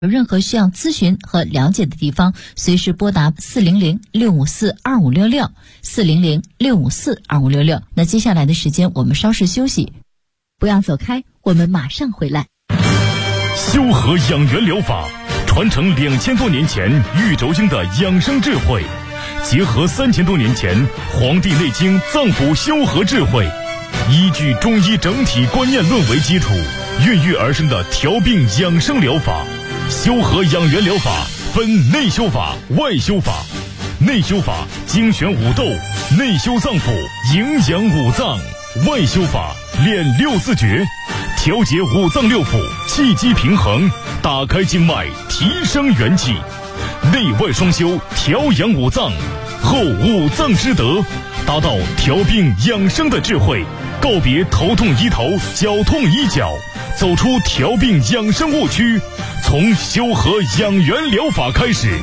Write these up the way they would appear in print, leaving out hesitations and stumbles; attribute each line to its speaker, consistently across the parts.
Speaker 1: 有任何需要咨询和了解的地方，随时拨打400-654-2566 400-654-2566。那接下来的时间我们稍事休息，不要走开，我们马上回来。
Speaker 2: 修和养元疗法传承2000多年前玉轴经的养生智慧，结合3000多年前《黄帝内经》脏腑修和智慧，依据中医整体观念论为基础，孕育而生的调病养生疗法。修和养元疗法分内修法、外修法。内修法精选五斗，内修脏腑，营养五脏；外修法练六字诀，调节五脏六腑，气机平衡，打开经脉，提升元气。内外双修，调养五脏，后五脏之德，达到调病养生的智慧，告别头痛医头，脚痛医脚，走出调病养生误区，从修和养元疗法开始。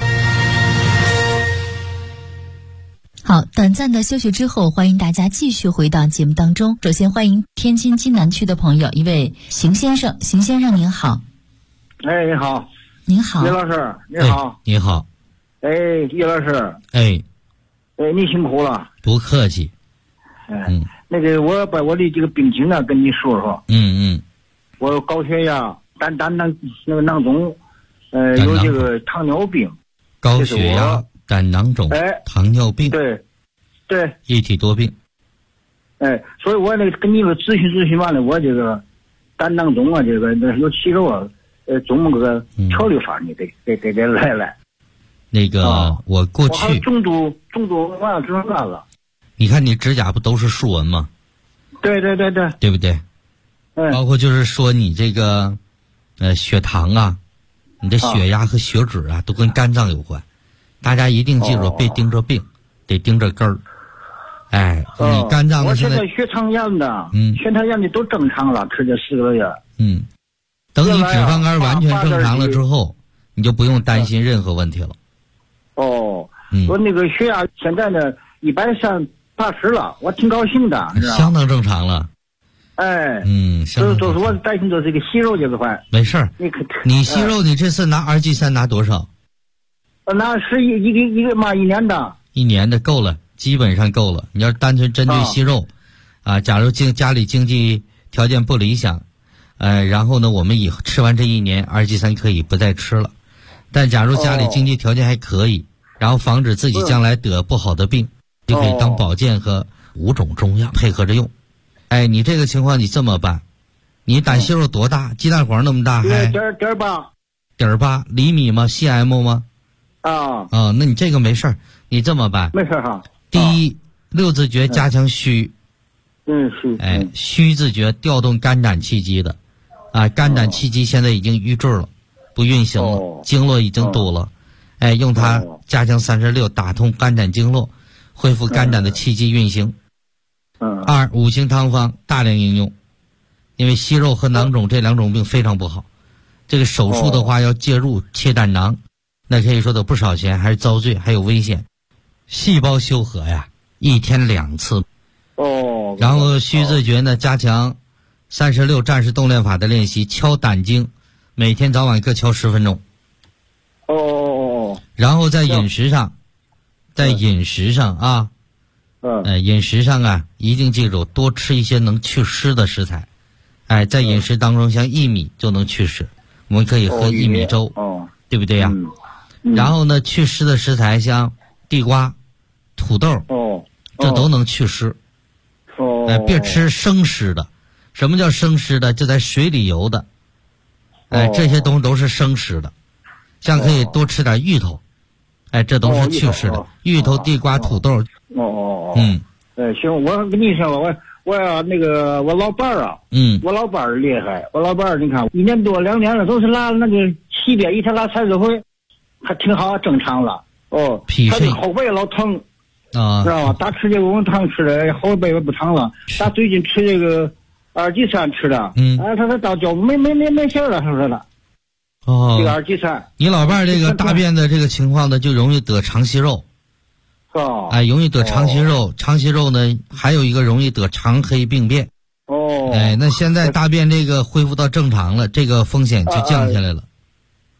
Speaker 1: 好，短暂的休息之后，欢迎大家继续回到节目当中。首先欢迎天津津南区的朋友，一位邢先生。邢先生您好。
Speaker 3: 哎，你好。
Speaker 1: 您好，
Speaker 3: 叶老师，你好。
Speaker 4: 你好。
Speaker 3: 哎，叶老师。
Speaker 4: 哎，
Speaker 3: 你辛苦了。
Speaker 4: 不客气。
Speaker 3: 那个我把我的这个病情啊跟你说说。我高血压、胆囊肿，有这个糖尿病。
Speaker 4: 高血压、胆囊肿、糖尿病。
Speaker 3: 对，
Speaker 4: 一体多病。
Speaker 3: 所以我那个跟你咨询完了，我这个胆囊肿啊，这个有息肉啊，怎么个调理法你得来。
Speaker 4: 那个我过去
Speaker 3: 我重度完了之后干了。
Speaker 4: 你看你指甲不都是竖纹吗？
Speaker 3: 对，
Speaker 4: 对不对？包括就是说你这个血糖啊，你的血压和血脂啊，都跟肝脏有关。大家一定记住，别盯着病，得盯着根儿。你肝脏的
Speaker 3: 我现在血糖验的，血糖验的都正常了，吃这4个月。
Speaker 4: 等你脂肪肝完全正常了之后，你就不用担心任何问题了。
Speaker 3: 我那个血压现在呢180了，我挺高兴的，
Speaker 4: 相当正常了。
Speaker 3: 就是我担心的这个息肉这个块。
Speaker 4: 没事儿，你息肉你这次拿2G3拿多少？
Speaker 3: 拿是一个嘛，1年的。1
Speaker 4: 年的够了，基本上够了。你要单纯针对息肉，假如家里经济条件不理想，然后呢，我们以后吃完这1年2G3可以不再吃了。但假如家里经济条件还可以，然后防止自己将来得不好的病，就可以当保健和5种中药配合着用。你这个情况你这么办，你胆息肉多大？鸡蛋黄那么大还？1.8厘米吗？ cm 吗？那你这个没事儿，你这么办。
Speaker 3: 没事哈。
Speaker 4: 第一，6字诀加强虚。虚字诀调动肝胆气机的，肝胆气机现在已经瘀滞了，不运行了，经络已经堵了。用它加强36，打通肝胆经络，恢复肝胆的气机运行。2，五行汤方大量应用，因为息肉和囊肿这2种病非常不好。这个手术的话要介入切胆囊，那可以说得不少钱，还是遭罪，还有危险。细胞修和呀，1天2次。然后虚字诀呢，加强36战士动练法的练习，敲胆经，每天早晚各敲10分钟。然后在饮食上，饮食上啊，一定记住多吃一些能祛湿的食材。在饮食当中，像薏米就能祛湿，我们可以喝薏米粥，对不对呀？然后呢，祛湿的食材像地瓜、土豆，这都能祛湿。别吃生湿的。什么叫生湿的？就在水里游的。这些东西都是生湿的。像可以多吃点芋头，这都是祛湿的。芋头、地瓜、土豆。
Speaker 3: 行，我跟你说，我要那个我老伴儿啊，我老伴儿厉害，我老伴儿你看1年多2年了，都是拉那个西边一天拉30回，还挺好，正常了。他这后背老疼。知道吧？他吃这个我们常吃的后背也不疼了。他最近吃这个2G3吃的，他到脚没事了，是不是了？这个2G3。
Speaker 4: 你老伴儿这个大便的这个情况呢，就容易得肠息肉。容易得肠息肉。肠息肉呢，还有一个容易得肠黑病变。
Speaker 3: 哦，
Speaker 4: 那现在大便这个恢复到正常了，这个风险就降下来了。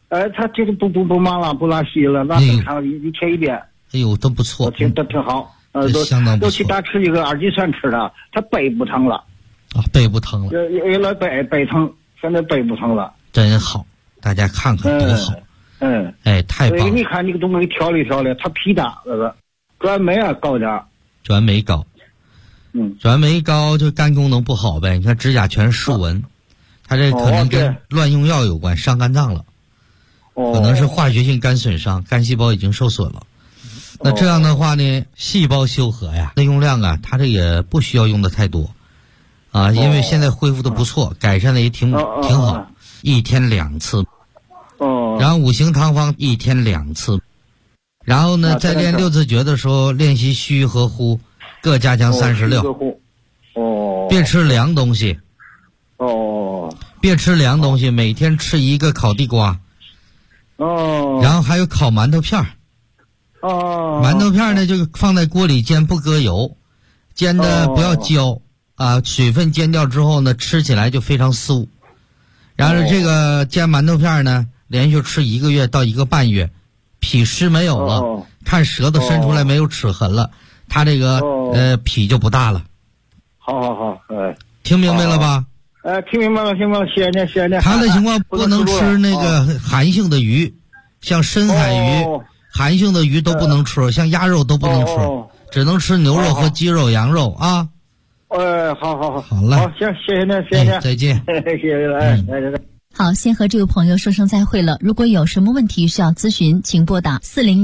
Speaker 3: 他这个不忙了，不拉稀了，那正常一天一遍。
Speaker 4: 哎呦，都不错，
Speaker 3: 都挺好。
Speaker 4: 相当不错。
Speaker 3: 都去打吃一个二级酸吃的，他背不疼了。
Speaker 4: 啊，背不疼了。
Speaker 3: 原来背疼，现在背不疼了。
Speaker 4: 真好，大家看看多好。哎，太棒了。
Speaker 3: 你看你个东西调理调理，它皮大那个转酶啊高点。
Speaker 4: 转酶高。转酶高就肝功能不好呗。你看指甲全是竖纹，它这可能跟乱用药有关，伤肝脏了。可能是化学性肝损伤，肝细胞已经受损了。那这样的话呢，细胞修和呀，内用量啊，它这也不需要用的太多，啊，因为现在恢复的不错，改善的也挺好，一天2次。然后五行汤方一天2次，然后呢，在练六字诀的时候练习虚和呼，各加强36。别吃凉东西。别吃凉东西，每天吃一个烤地瓜。然后还有烤馒头片儿。馒头片呢就放在锅里煎，不搁油，煎的不要焦啊，水分煎掉之后呢，吃起来就非常酥。然后这个煎馒头片呢，连续吃1个月到1个半月，脾湿没有了，看舌头伸出来没有齿痕了，它这个脾就不大了。
Speaker 3: 好，
Speaker 4: 听明白了吧？
Speaker 3: 听明白了，谢谢你。
Speaker 4: 他的情况不能吃那个寒性的鱼，像深海鱼。寒性的鱼都不能吃，像鸭肉都不能吃，只能吃牛肉和鸡肉、羊肉啊。
Speaker 3: 好。
Speaker 4: 好了，
Speaker 3: 行，谢谢你，
Speaker 4: 再见。
Speaker 3: 谢谢。
Speaker 1: 好，先和这位朋友说声再会了。如果有什么问题需要咨询，请拨打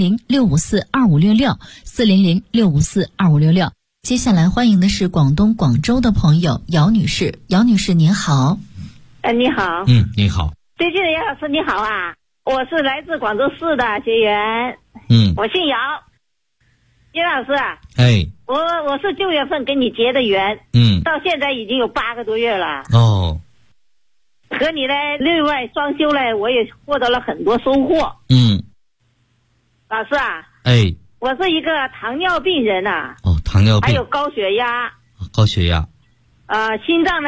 Speaker 1: 400-654-2566 400-654-2566。接下来欢迎的是广东广州的朋友姚女士。姚女士您好。
Speaker 5: 你好。
Speaker 4: 你好。
Speaker 5: 最近的姚老师你好啊，我是来自广州市的学员。我姓姚。叶老师啊，我是9月份跟你结的缘，到现在已经有8个多月了。和你呢内外双修呢，我也获得了很多收获。老师啊，我是一个糖尿病人啊。
Speaker 4: 糖尿病。
Speaker 5: 还有高血压。心脏呢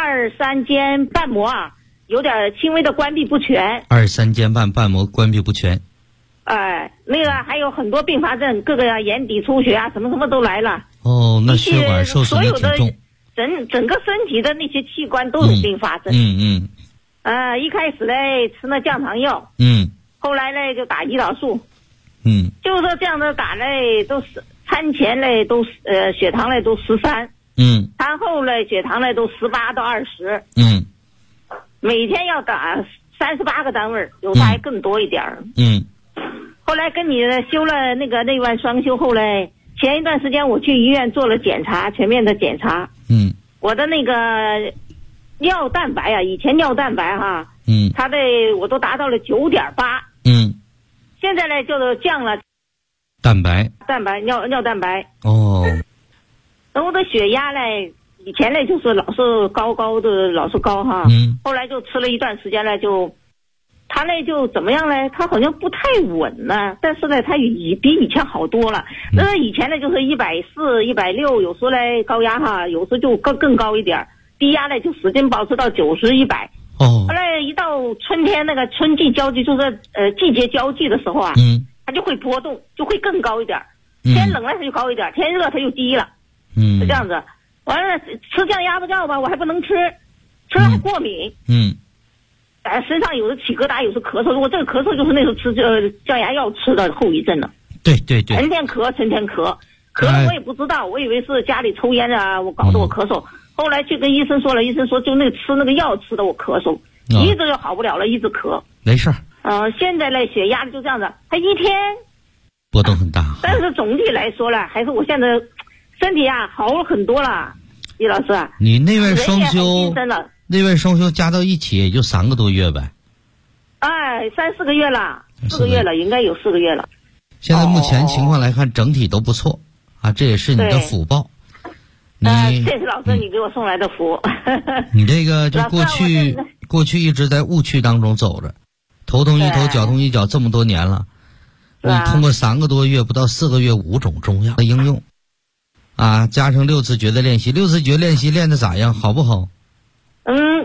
Speaker 5: 2、3间瓣膜啊，有点轻微的关闭不全。
Speaker 4: 2、3间瓣膜关闭不全。
Speaker 5: 那个还有很多并发症，各个眼底出血啊，什么都来了。
Speaker 4: 那血管受损的挺重。
Speaker 5: 整个身体的那些器官都有并发症。一开始呢吃那降糖药。后来呢就打胰岛素。就是说这样的打呢都是餐前呢都血糖呢都13。餐后呢血糖呢都18到20。每天要打38个单位，有的还更多一点。后来跟你修了那个内外双修后呢，前一段时间我去医院做了检查，全面的检查。我的那个尿蛋白啊，以前尿蛋白哈，它的我都达到了9.8。现在呢就是降了
Speaker 4: 蛋白
Speaker 5: 尿蛋白。然后我的血压呢，以前呢就是老是高的，老是高哈。后来就吃了一段时间呢，他呢就怎么样呢？他好像不太稳呢，但是呢他比以前好多了。那以前呢就是140、160，有时候呢高压哈，有时候就更高一点，低压呢就使劲保持到90、100。后来一到春天那个春季交际，就是季节交际的时候啊，它就会波动，就会更高一点。天冷了它就高一点，天热它就低了。是这样子。完了吃降压不药吧，我还不能吃了还过敏。身上有时起疙瘩，有时咳嗽。我这个咳嗽就是那时候吃降压药吃的后遗症了。对，成天咳了我也不知道，我以为是家里抽烟啊，我搞得我咳嗽。后来去跟医生说了，医生说就那个吃那个药吃的我咳嗽，一直就好不了了，一直咳。
Speaker 4: 没事。
Speaker 5: 现在呢血压就这样子，它一天
Speaker 4: 波动很大。
Speaker 5: 但是总体来说了，还是我现在身体啊好了很多了。叶老师啊，
Speaker 4: 你内外双修加到一起也就3个多月呗。
Speaker 5: 3、4个月了，4个月了，应该有4个月了。
Speaker 4: 现在目前情况来看，整体都不错啊，这也是你的福报。
Speaker 5: 这是老师你给我送来的福。
Speaker 4: 你这个就过去一直在误区当中走着，头痛一头，脚痛一脚，这么多年了。你通过3个多月不到4个月5种中药的应用啊，加上6字诀的练习，6字诀练习练得咋样？好不好？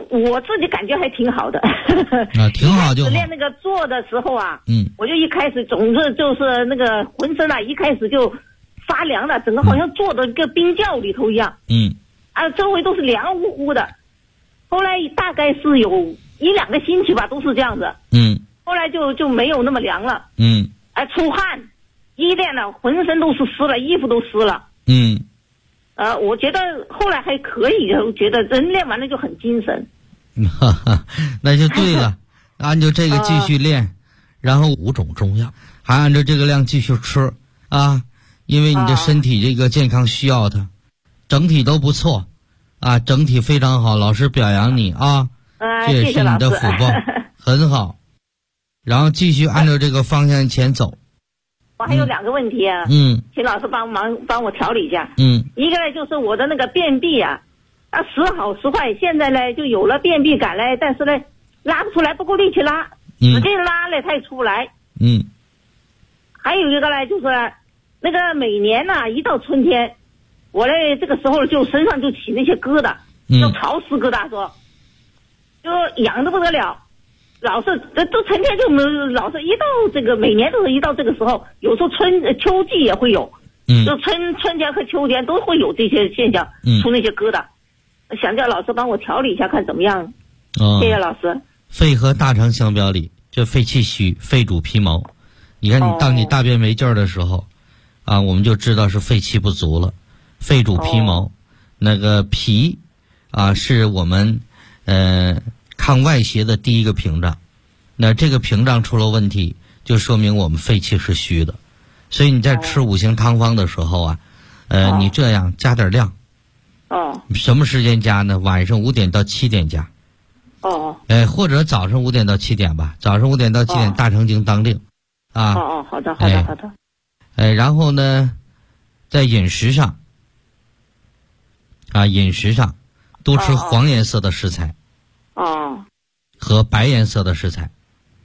Speaker 5: 我自己感觉还挺好的。
Speaker 4: 挺好就好。
Speaker 5: 练那个做的时候啊，我就一开始总是就是那个浑身啊，一开始就发凉了，整个好像坐到一个冰窖里头一样。周围都是凉乎乎的。后来大概是有1-2个星期吧，都是这样子。后来就没有那么凉了。出汗，一练了浑身都是湿了，衣服都湿了。我觉得后来还可以，我觉得人练完了就很精神。
Speaker 4: 那就对了，按照这个继续练，然后5种中药，还按照这个量继续吃啊，因为你的身体这个健康需要它，整体都不错啊，整体非常好，老师表扬你啊，这也是你的福报，很好。然后继续按照这个方向前走。
Speaker 5: 我还有2个问题啊，请老师帮我调理一下。一个呢就是我的那个便秘啊，时好时坏，现在呢就有了便秘感嘞，但是呢拉不出来，不够力气拉，使劲拉嘞它也出不来。还有一个呢就是那个每年呢一到春天，我嘞这个时候就身上就起那些疙瘩，就潮湿疙瘩说，就痒得不得了。老是都成天就老是一到这个每年都是一到这个时候，有时候秋季也会有，就春天和秋天都会有这些现象，出那些疙瘩，想叫老师帮我调理一下看怎么样。谢谢老师。
Speaker 4: 肺和大肠相表里，这肺气虚，肺主皮毛。你看当你大便没劲儿的时候，我们就知道是肺气不足了。肺主皮毛，那个脾是我们抗外邪的第一个屏障，那这个屏障出了问题，就说明我们肺气是虚的。所以你在吃5行汤方的时候你这样加点量。什么时间加呢？晚上5点到7点加。或者早上5点到7点吧，早上5点到7点大肠经当令。
Speaker 5: 好的。
Speaker 4: 然后呢，在饮食上多吃黄颜色的食材。和白颜色的食材。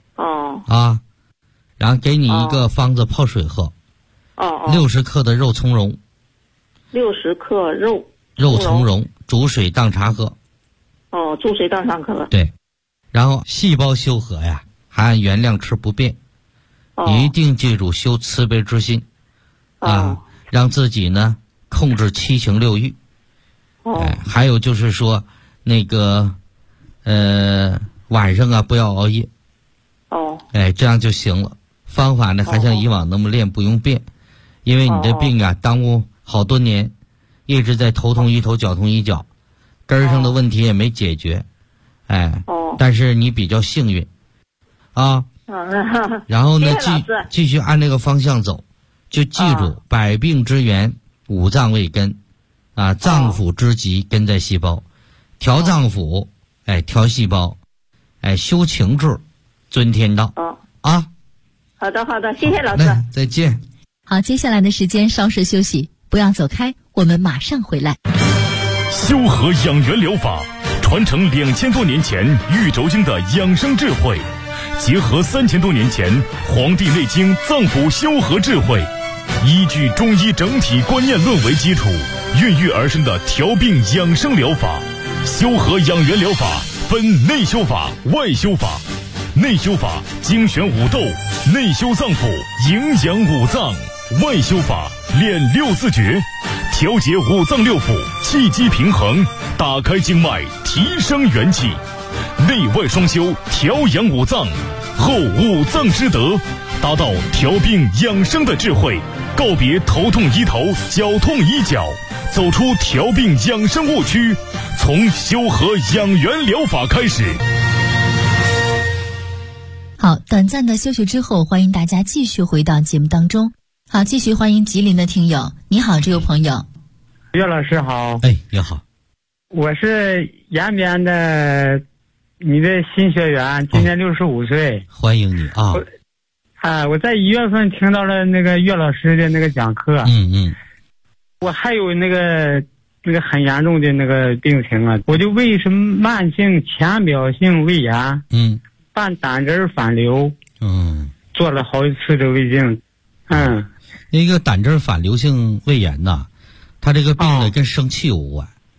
Speaker 4: 然后给你一个方子泡水喝。60克的肉苁蓉。
Speaker 5: 60克肉
Speaker 4: 苁蓉煮水当茶喝。
Speaker 5: 煮水当茶喝。
Speaker 4: 对。然后细胞修和呀，还按原量吃不变。一定记住修慈悲之心。让自己呢控制7情6欲。还有就是说那个晚上不要熬夜。这样就行了。方法呢还像以往那么练，不用变，因为你的病耽误好多年，一直在头痛医头，脚痛医脚，根儿上的问题也没解决。但是你比较幸运然后呢继续按这个方向走，就记住百病之源5脏为根脏腑之极根在细胞，调脏腑调细胞，修情志尊天道。
Speaker 5: 好的，谢谢老师。
Speaker 4: 再见。
Speaker 1: 好，接下来的时间稍事休息，不要走开，我们马上回来。
Speaker 2: 修和养元疗法传承2000多年前玉轴经的养生智慧，结合3000多年前《黄帝内经》脏腑修和智慧，依据中医整体观念论为基础，孕育而生的调病养生疗法。修和养元疗法分内修法、外修法。内修法精选5斗，内修脏腑，营养5脏；外修法练6字诀，调节5脏6腑，气机平衡，打开经脉，提升元气。内外双修，调养5脏，后5脏之德，达到调病养生的智慧，告别头痛医头，脚痛医脚，走出调病养生误区，从修和养元疗法开始。
Speaker 1: 好，短暂的休息之后，欢迎大家继续回到节目当中。好，继续欢迎吉林的听友。你好，这位朋友。
Speaker 6: 岳老师好。
Speaker 4: 你好。
Speaker 6: 我是延边的你的新学员，今年65岁。
Speaker 4: 欢迎你
Speaker 6: 我在1月份听到了那个岳老师的那个讲课。我还有那个很严重的那个病情我就胃是慢性浅表性胃炎。伴胆汁反流。做了好几次的胃镜。
Speaker 4: 那个胆汁反流性胃炎它这个病呢跟生气有关。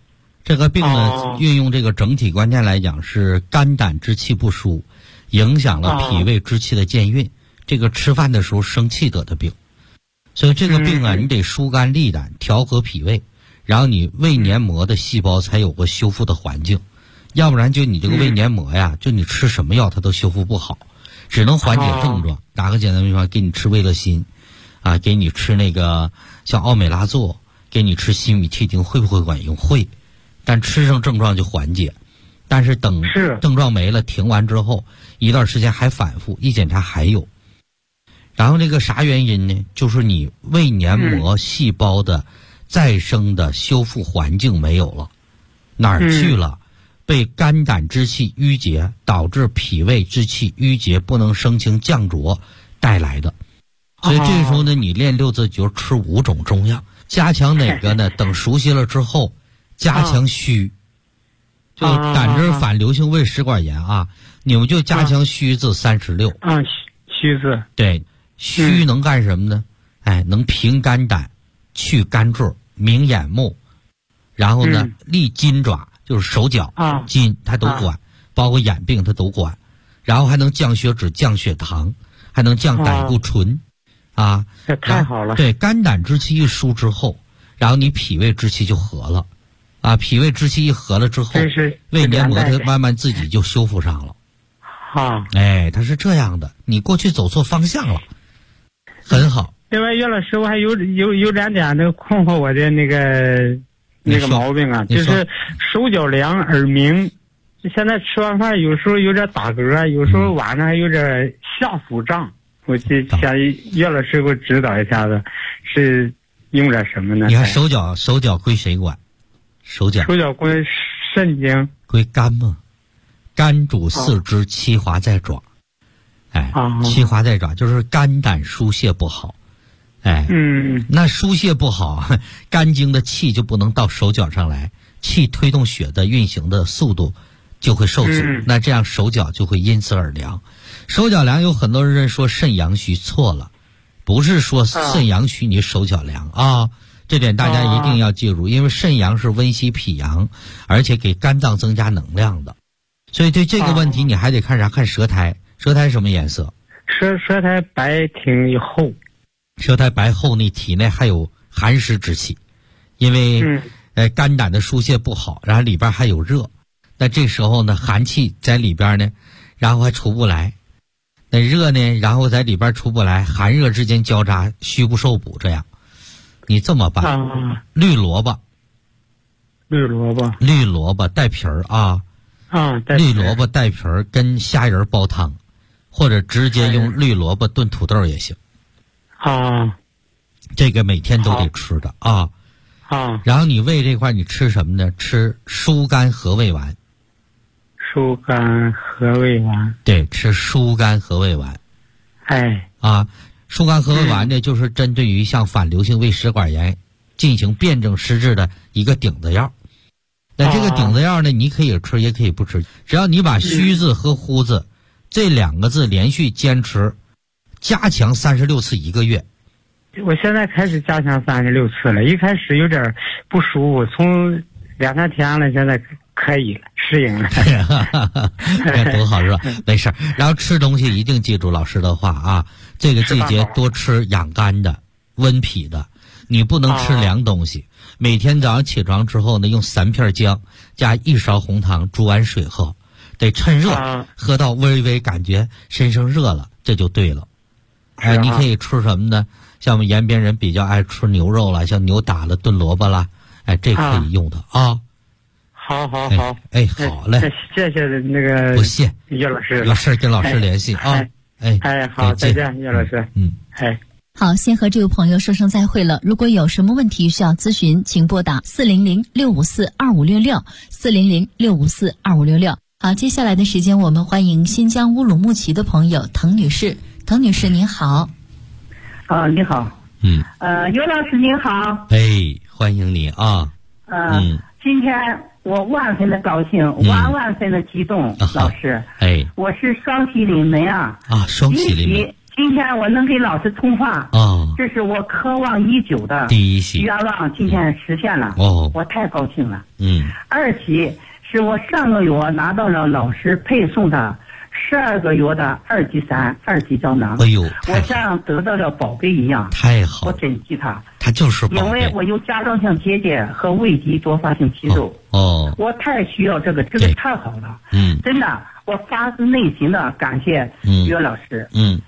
Speaker 4: 这个病呢，运用这个整体关键来讲是肝胆之气不舒，影响了脾胃之气的健运，这个吃饭的时候生气得的病。所以这个病啊，你得疏肝利胆，调和脾胃，然后你胃黏膜的细胞才有个修复的环境，要不然就你这个胃黏膜呀，就你吃什么药它都修复不好，只能缓解症状。打个简单比方，给你吃胃乐心，啊，给你吃那个像奥美拉唑，给你吃西米替丁，会不会管用？会，但吃上症状就缓解。但是等症状没了，停完之后一段时间还反复，一检查还有。然后这个啥原因呢？就是你胃黏膜细胞的再生的修复环境没有了，哪儿去了？被肝胆之气淤结，导致脾胃之气淤结不能生清降浊带来的。所以这个时候呢，你练六字诀吃5种中药，加强哪个呢？等熟悉了之后，加强虚。就胆汁反流性胃食管炎啊，你们就加强虚字36。
Speaker 6: 虚字。
Speaker 4: 对。虚能干什么呢？能平肝胆，去肝坠，明眼目，然后呢，利筋爪，就是手脚筋它都管，包括眼病它都管，然后还能降血脂、降血糖，还能降胆固醇，
Speaker 6: 这太好了。
Speaker 4: 对，肝胆之气一疏之后，然后你脾胃之气就和了，脾胃之气一和了之后，胃黏膜它慢慢自己就修复上了。它是这样的，你过去走错方向了。很好。
Speaker 6: 另外，岳老师，我还有2点那个困惑我的那个毛病啊，就是手脚凉、耳鸣。现在吃完饭有时候有点打嗝，有时候晚上还有点下腹胀。我就想岳老师给我指导一下子，是用点什么呢？
Speaker 4: 你看手脚归谁管？手脚
Speaker 6: 归肾经，
Speaker 4: 归肝嘛。肝主四肢，七华在爪。七华在爪，就是肝胆疏泄不好。那疏泄不好，肝经的气就不能到手脚上来，气推动血的运行的速度就会受阻，那这样手脚就会因此而凉。手脚凉有很多人说肾阳虚，错了，不是说肾阳虚你手脚凉啊，这点大家一定要记住，因为肾阳是温煦脾阳，而且给肝脏增加能量的。所以对这个问题你还得看啥？看舌苔。舌苔什么颜色？
Speaker 6: 舌苔白挺厚。
Speaker 4: 舌苔白厚，你体内还有寒湿之气，因为肝胆的疏泄不好，然后里边还有热，那这时候呢寒气在里边呢，然后还出不来，那热呢然后在里边出不来，寒热之间交叉，虚不受补，这样你这么办？绿萝卜带皮儿绿萝卜带皮儿跟虾仁煲汤，或者直接用绿萝卜炖土豆也行。这个每天都得吃的然后你胃这块你吃什么呢？吃疏肝和胃丸。
Speaker 6: 疏肝和胃丸。
Speaker 4: 对，吃疏肝和胃丸。疏肝和胃丸呢，就是针对于像反流性胃食管炎进行辩证施治的一个顶子药。那这个顶子药呢，你可以吃也可以不吃，只要你把虚字和呼字这2个字连续坚持，加强36次1个月。
Speaker 6: 我现在开始加强36次了，一开始有点不舒服，从2-3天了，现在可以了，适应了。
Speaker 4: 多好是吧？没事。然后吃东西一定记住老师的话这个季节多吃养肝的、温脾的，你不能吃凉东西。每天早上起床之后呢，用3片姜加1勺红糖煮完水喝，得趁热喝到微微感觉身上热了，这就对了。你可以吃什么呢？像我们延边人比较爱吃牛肉了，像牛打了炖萝卜了，这可以用的
Speaker 6: 好。
Speaker 4: 好嘞，
Speaker 6: 谢谢那个
Speaker 4: 不谢
Speaker 6: 岳老师，
Speaker 4: 有事跟老师联系
Speaker 6: 好，再见，岳老师。
Speaker 1: 好，先和这位朋友说声再会了。如果有什么问题需要咨询，请拨打400-654-2566，400-654-2566。好，接下来的时间我们欢迎新疆乌鲁木齐的朋友滕女士。滕女士您好。
Speaker 7: 你好。岳老师您好。
Speaker 4: 欢迎你
Speaker 7: 今天我万分的高兴，万分的激动，老师。我是双喜临门双喜临门。 今天我能给老师通话这是我渴望已久的
Speaker 4: 第一喜
Speaker 7: 愿望，今天实现了我太高兴了。二喜是我上个月拿到了老师配送的12个月的2级3、2级胶囊。
Speaker 4: 哎呦，
Speaker 7: 我像得到了宝贝一样，
Speaker 4: 太好，
Speaker 7: 我珍惜它。
Speaker 4: 它就是宝贝，
Speaker 7: 因为我有甲状腺结节和胃疾多发性息肉。我太需要这个太好了。真的，我发自内心的感谢岳老师。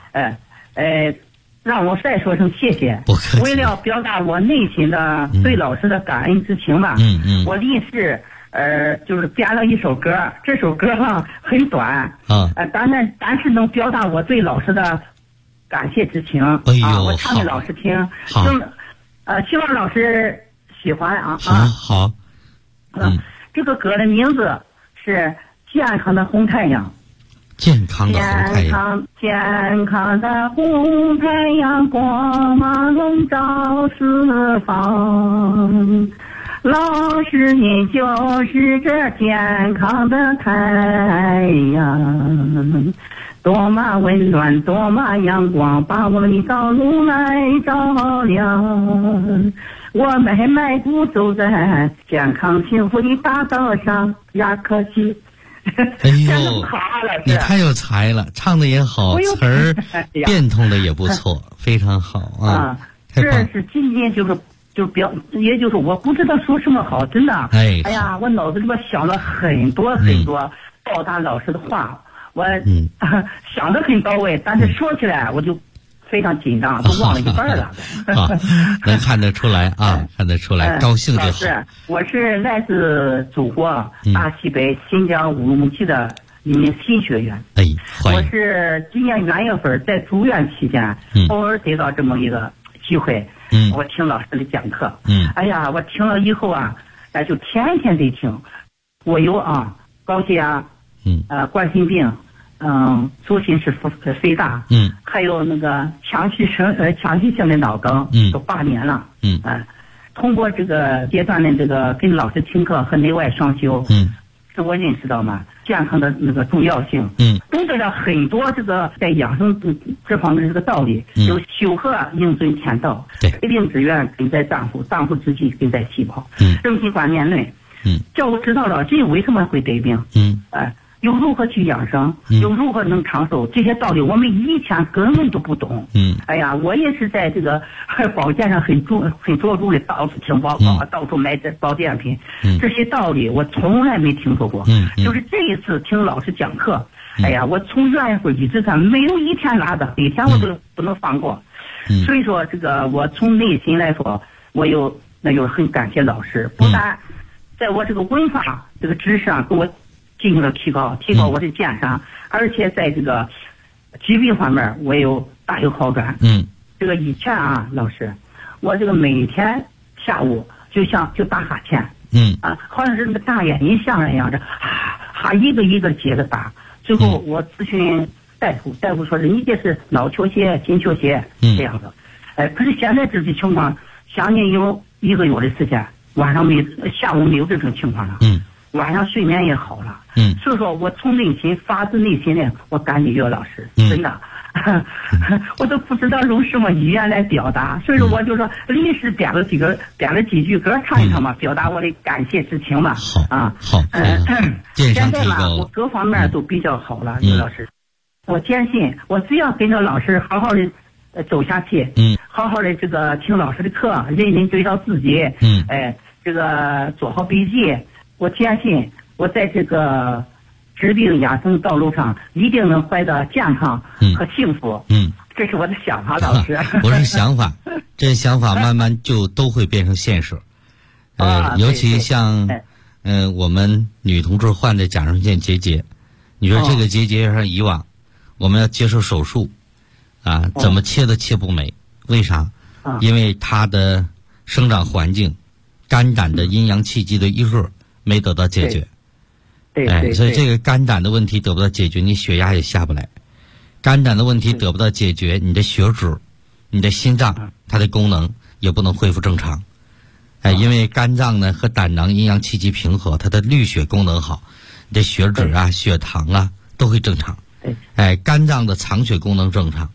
Speaker 7: 让我再说声谢谢。为了表达我内心的对老师的感恩之情吧，我立誓就是编了一首歌，这首歌很短但是能表达我对老师的感谢之情。我唱给老师听，希望老师喜欢
Speaker 4: 好。
Speaker 7: 这个歌的名字是健康的红太阳。
Speaker 4: 健康的红太阳，
Speaker 7: 健康的红太阳，光芒笼罩四方。老师您就是这健康的太阳，多么温暖，多么阳光，把我们的道路来照亮。我们迈步走在健康幸福的大道上呀，可惜。
Speaker 4: 哎呦，你太有才了，唱的也好，词儿变通的也不错，非常好啊！
Speaker 7: 这是今天也就是我不知道说什么好，真的。哎呀，我脑子里边想了很多报答老师的话，我想得很到位，但是说起来我就非常紧张，都忘了一半了。
Speaker 4: 能看得出来看得出来，高兴就好。
Speaker 7: 我是来自祖国大西北新疆乌鲁木齐的一名新学员。我是今年元月份在住院期间，偶尔得到这么一个机会，我听老师的讲课。哎呀，我听了以后就天天得听。我有高血压，冠心病。左心室肥大，还有那个强迫性的脑梗，都8年了，通过这个阶段的这个跟老师听课和内外双修，使我认识到嘛健康的那个重要性，懂得了很多这个在养生这方面的这个道理，有修和应遵天道，非病之源根在脏腑，脏腑之气根在细胞，正气观念论，叫我知道了人为什么会得病，又如何去养生，又如何能长寿，这些道理我们以前根本都不懂。哎呀，我也是在这个保健上很着重的，到处听报告，到处买这保健品，这些道理我从来没听说过。就是这一次听老师讲课，哎呀，我从元月份一直看，没有一天落的，一天我都不能放过。所以说这个我从内心来说，那就很感谢老师，不但在我这个文化这个知识上给我进行了提高我的健康，而且在这个疾病方面我有大有好转。这个以前老师，我这个每天下午就打哈欠，好像是那个大眼睛像人一样的一个一个接着打。最后我咨询大夫说是你这是脑缺血、心缺血这样的。可是现在这种情况，将近有1个月的时间，下午没有这种情况了。晚上睡眠也好了。所以说我从发自内心的我感谢岳老师，真的。我都不知道用什么语言来表达，所以说我就说临时编了几句歌唱一唱嘛，表达我的感谢之情嘛。
Speaker 4: 好。
Speaker 7: 现在嘛，我各方面都比较好了，岳老师。我坚信，我只要跟着老师好好的走下去，好好的这个听老师的课，认真对照自己，这个做好笔记。我坚信我在这个治病养生道路上一定能怀得健康和幸福。这是我的想法，老师。
Speaker 4: 不是想法，这想法慢慢就都会变成现实。尤其像我们女同志患的甲状腺结节，你说这个结节上以往我们要接受手术怎么切都切不美，为啥？因为它的生长环境、肝胆的阴阳气机的一个没得到解决。所以这个肝胆的问题得不到解决，你血压也下不来。肝胆的问题得不到解决，你的血脂、你的心脏它的功能也不能恢复正常。因为肝脏呢和胆囊阴阳气机平和，它的滤血功能好，你的血脂血糖都会正常。肝脏的藏血功能正常，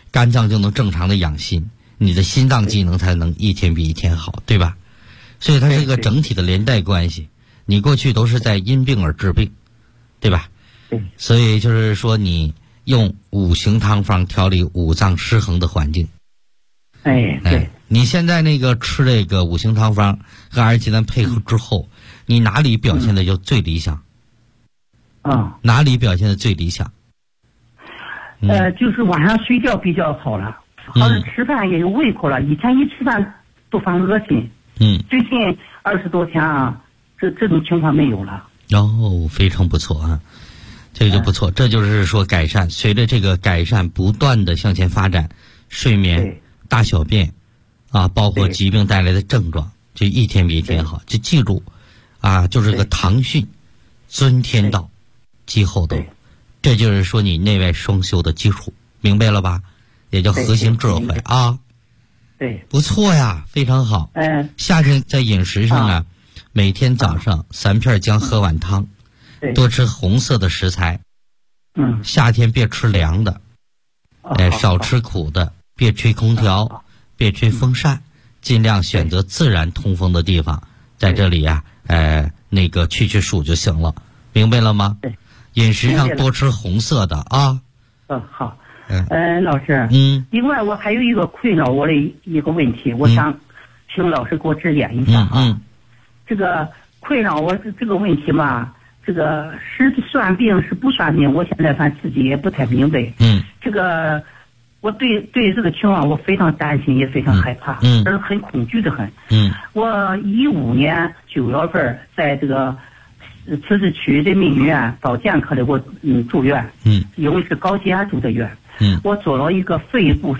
Speaker 4: 肝脏就能正常的养心，你的心脏机能才能一天比一天好，对吧？所以它是一个整体的连带关系。你过去都是在因病而治病，对吧？所以就是说你用五行汤方调理五脏失衡的环境。对，你现在那个吃这个五行汤方和二鸡蛋配合之后，你哪里表现的就最理想？哪里表现的最理想？
Speaker 7: 就是晚上睡觉比较好了，好像吃饭也有胃口了。以前一吃饭都犯恶心。最近20多天啊，这种情况没有了。
Speaker 4: 非常不错啊，这就不错。这就是说改善，随着这个改善不断的向前发展，睡眠、大小便啊，包括疾病带来的症状，就一天比一天好。就记住啊，就是个唐训，尊天道，积厚德，这就是说你内外双修的基础，明白了吧？也叫核心智慧啊。不错呀，非常好。夏天在饮食上啊，每天早上3片姜喝碗汤，多吃红色的食材。夏天别吃凉的，少吃苦的，别吹空调，别吹风扇，尽量选择自然通风的地方，在这里呀，那个去暑就行了，明白了吗？饮食上多吃红色的啊。
Speaker 7: 好。老师，另外我还有一个困扰我的一个问题，我想请老师给我指点一下啊。这个困扰我这个问题嘛，这个是算病是不算病，我现在反正自己也不太明白。这个我对这个情况我非常担心，也非常害怕，而且很恐惧的很。我15年9月份在这个磁石区人民医院保健科的我住院，因为是高血压住的院。我做了一个肺部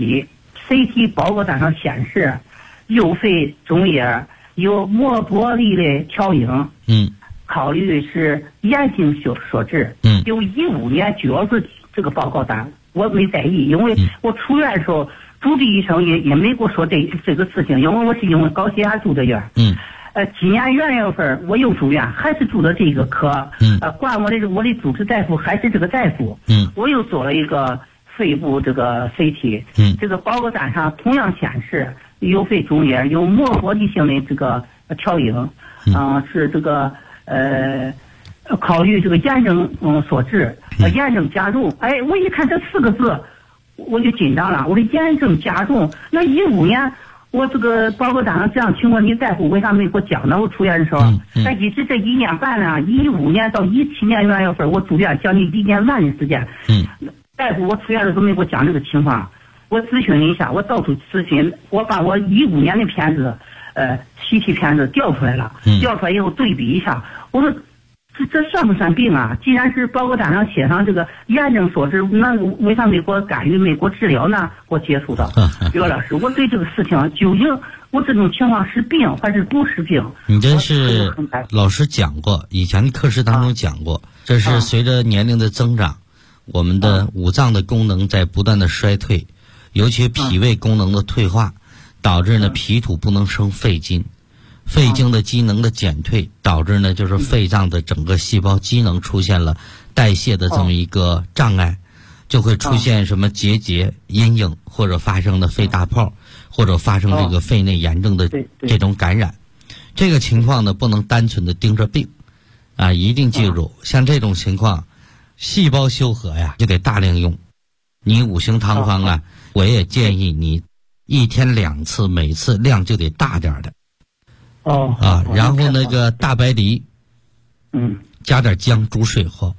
Speaker 7: CT 报告单上显示右肺中叶有膜剥离的条影，考虑是炎性所致。有15年9月份这个报告单我没在意，因为我出院的时候主治医生也没给我说这个事情，因为我是因为高血压住的院。今年元月份我又住院，还是住的这个科。管我的主治大夫还是这个大夫。我又做了一个肺部这个 CT，这个报告单上同样显示有肺中叶有膜剥离性的这个条影，是这个考虑这个炎症所致，炎症加重。我一看这4个字，我就紧张了。我的炎症加重，那15年我这个报告单上这样情况，你大夫为啥没给我讲呢？我出院的时候，但一直这1年半呢，15年到17年元月份我住院将近1年半的时间。大夫我出院的时候没给我讲这个情况，我咨询了一下，我到处咨询，我把我15年的片子，CT 片子调出来了，调出来以后对比一下，我说这算不算病啊？既然是报告单上写上这个炎症所致，那为啥没给我干预，没给我治疗呢？我接触到刘老师，我对这个事情究竟我这种情况是病还是不是病？
Speaker 4: 你这是老师讲过，以前的课时当中讲过，这是随着年龄的增长，我们的五脏的功能在不断的衰退，尤其脾胃功能的退化，导致呢脾土不能生肺精，肺经的机能的减退，导致呢就是肺脏的整个细胞机能出现了代谢的这么一个障碍，就会出现什么结节、阴影，或者发生的肺大泡，或者发生这个肺内炎症的这种感染。这个情况呢不能单纯的盯着病啊，一定记住，像这种情况细胞修和呀就得大量用。你五行汤方啊，我也建议你1天2次，每次量就得大点的。然后那个大白梨，加点姜煮水喝，